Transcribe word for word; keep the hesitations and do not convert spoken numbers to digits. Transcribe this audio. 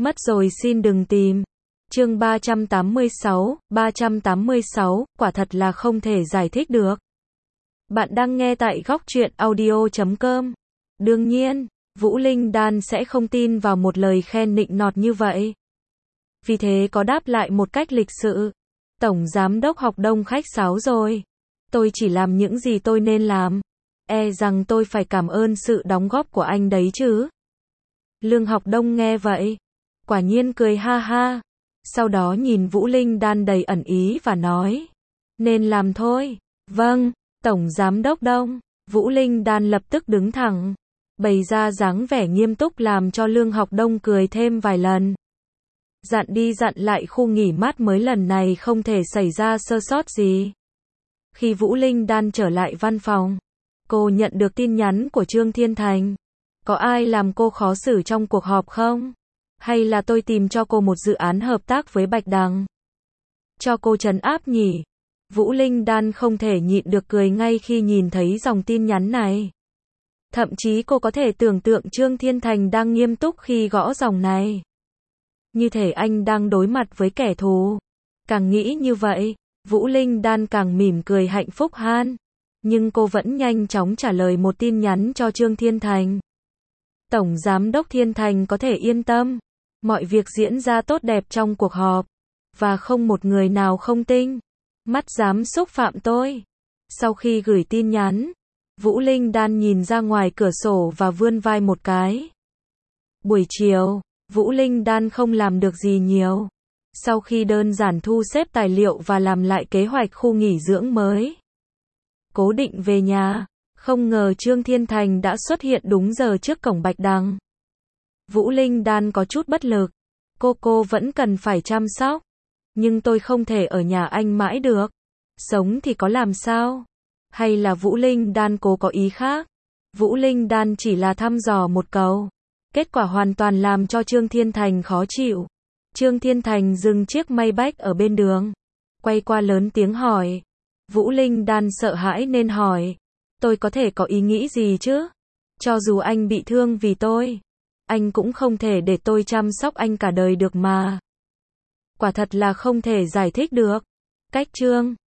Mất rồi xin đừng tìm. Chương ba trăm tám mươi sáu, ba trăm tám mươi sáu, quả thật là không thể giải thích được. Bạn đang nghe tại góc truyện audio chấm com. Đương nhiên, Vũ Linh Đan sẽ không tin vào một lời khen nịnh nọt như vậy. Vì thế có đáp lại một cách lịch sự. Tổng giám đốc Học Đông khách sáo rồi. Tôi chỉ làm những gì tôi nên làm. E rằng tôi phải cảm ơn sự đóng góp của anh đấy chứ. Lương Học Đông nghe vậy, quả nhiên cười ha ha. Sau đó nhìn Vũ Linh Đan đầy ẩn ý và nói, nên làm thôi. Vâng, Tổng Giám đốc Đông. Vũ Linh Đan lập tức đứng thẳng, bày ra dáng vẻ nghiêm túc làm cho Lương Học Đông cười thêm vài lần. Dặn đi dặn lại khu nghỉ mát mới lần này không thể xảy ra sơ sót gì. Khi Vũ Linh Đan trở lại văn phòng, cô nhận được tin nhắn của Trương Thiên Thành. Có ai làm cô khó xử trong cuộc họp không? Hay là tôi tìm cho cô một dự án hợp tác với Bạch Đằng? Cho cô trấn áp nhỉ? Vũ Linh Đan không thể nhịn được cười ngay khi nhìn thấy dòng tin nhắn này. Thậm chí cô có thể tưởng tượng Trương Thiên Thành đang nghiêm túc khi gõ dòng này. Như thể anh đang đối mặt với kẻ thù. Càng nghĩ như vậy, Vũ Linh Đan càng mỉm cười hạnh phúc han. Nhưng cô vẫn nhanh chóng trả lời một tin nhắn cho Trương Thiên Thành. Tổng Giám đốc Thiên Thành có thể yên tâm. Mọi việc diễn ra tốt đẹp trong cuộc họp. Và không một người nào không tinh mắt dám xúc phạm tôi. Sau khi gửi tin nhắn, Vũ Linh Đan nhìn ra ngoài cửa sổ và vươn vai một cái. Buổi chiều, Vũ Linh Đan không làm được gì nhiều. Sau khi đơn giản thu xếp tài liệu và làm lại kế hoạch khu nghỉ dưỡng mới, cố định về nhà, không ngờ Trương Thiên Thành đã xuất hiện đúng giờ trước cổng Bạch Đằng. Vũ Linh Đan có chút bất lực. Cô cô vẫn cần phải chăm sóc. Nhưng tôi không thể ở nhà anh mãi được. Sống thì có làm sao? Hay là Vũ Linh Đan cố có ý khác? Vũ Linh Đan chỉ là thăm dò một câu. Kết quả hoàn toàn làm cho Trương Thiên Thành khó chịu. Trương Thiên Thành dừng chiếc Maybach ở bên đường, quay qua lớn tiếng hỏi. Vũ Linh Đan sợ hãi nên hỏi. Tôi có thể có ý nghĩ gì chứ? Cho dù anh bị thương vì tôi, anh cũng không thể để tôi chăm sóc anh cả đời được mà. Quả thật là không thể giải thích được. Cách Trương